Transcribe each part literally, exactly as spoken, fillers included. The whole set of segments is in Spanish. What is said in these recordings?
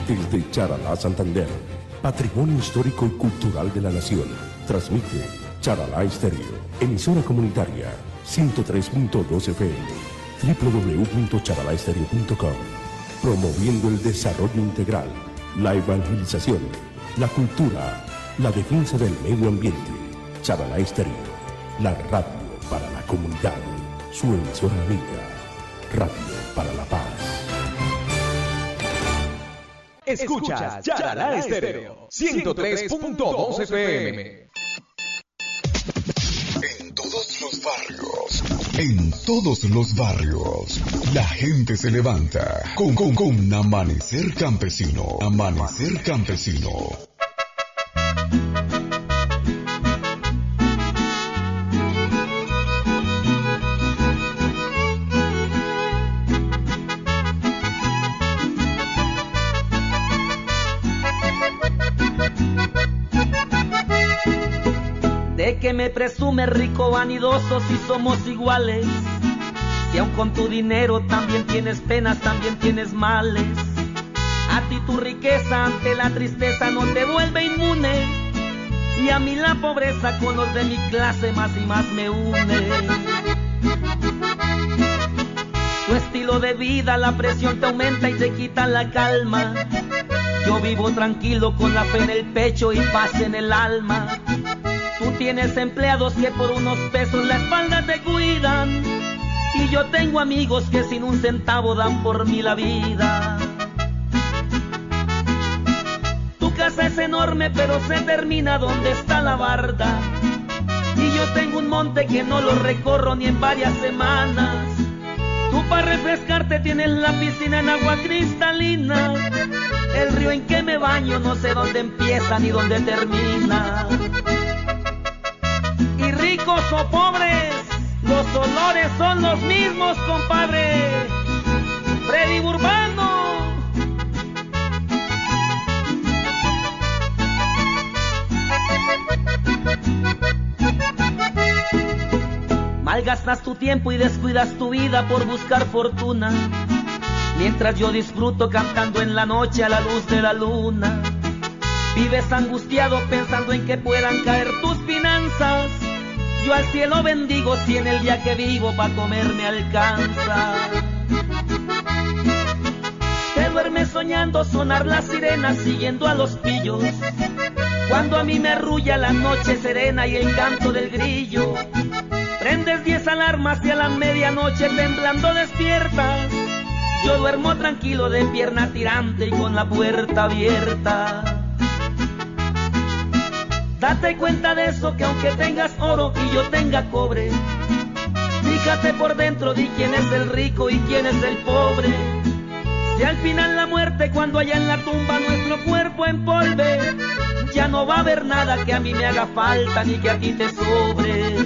Desde Charalá, Santander, patrimonio histórico y cultural de la nación, transmite Charalá Estéreo, emisora comunitaria, ciento tres punto dos F M, doble u doble u doble u punto charalá estéreo punto com, promoviendo el desarrollo integral, la evangelización, la cultura, la defensa del medio ambiente. Charalá Estéreo, la radio para la comunidad, su emisora amiga, radio para la paz. Escuchas Charalá Estéreo, ciento tres punto dos F M. En todos los barrios, en todos los barrios, la gente se levanta con, con, con Amanecer Campesino. Amanecer Campesino. De que me presume rico, vanidoso, si somos iguales. Si aun con tu dinero también tienes penas, también tienes males. A ti tu riqueza ante la tristeza no te vuelve inmune, y a mí la pobreza con los de mi clase más y más me une. Tu estilo de vida, la presión te aumenta y te quita la calma. Yo vivo tranquilo con la fe en el pecho y paz en el alma. Tú tienes empleados que por unos pesos la espalda te cuidan, y yo tengo amigos que sin un centavo dan por mí la vida. Tu casa es enorme pero se termina donde está la barda, y yo tengo un monte que no lo recorro ni en varias semanas. Tú para refrescarte tienes la piscina en agua cristalina, el río en que me baño no sé dónde empieza ni dónde termina. Y ricos o pobres, los olores son los mismos, compadre. Freddy Urbano. Malgastas tu tiempo y descuidas tu vida por buscar fortuna, mientras yo disfruto cantando en la noche a la luz de la luna. Vives angustiado pensando en que puedan caer tus finanzas. Yo al cielo bendigo si en el día que vivo pa' comer me alcanza. Te duermes soñando sonar las sirenas siguiendo a los pillos, cuando a mí me arrulla la noche serena y el canto del grillo. Prendes diez alarmas y a la medianoche temblando despiertas. Yo duermo tranquilo de pierna tirante y con la puerta abierta. Date cuenta de eso, que aunque tengas oro y yo tenga cobre, fíjate por dentro, di quién es el rico y quién es el pobre. Si al final la muerte, cuando haya en la tumba nuestro cuerpo empolve, ya no va a haber nada que a mí me haga falta ni que a ti te sobre.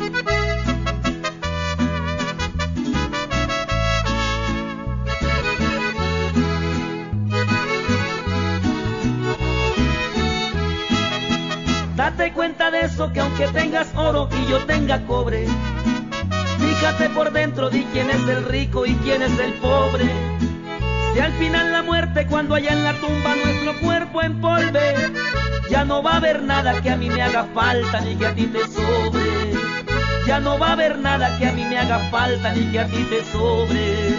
Date cuenta de eso, que aunque tengas oro y yo tenga cobre, fíjate por dentro, di quién es el rico y quién es el pobre. Si al final la muerte, cuando haya en la tumba nuestro cuerpo empolve, ya no va a haber nada que a mí me haga falta ni que a ti te sobre. Ya no va a haber nada que a mí me haga falta ni que a ti te sobre.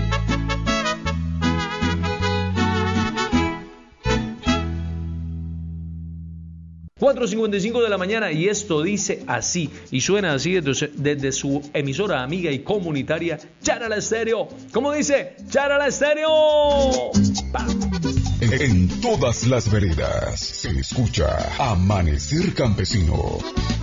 cuatro cincuenta y cinco de la mañana, y esto dice así, y suena así desde, desde su emisora amiga y comunitaria Charalá Estéreo. ¿Cómo dice? ¡Charalá Estéreo! En, en todas las veredas se escucha Amanecer Campesino.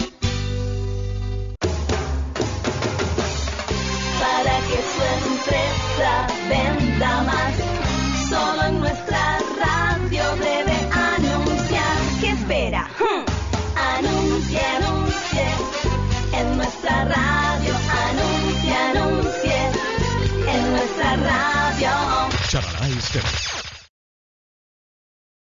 Para que su empresa venda más, solo en nuestra radio debe anunciar. ¿Qué espera? Hmm. Anuncie, anuncie, en nuestra radio, anuncie, anuncie, en nuestra radio. Charalá Estéreo.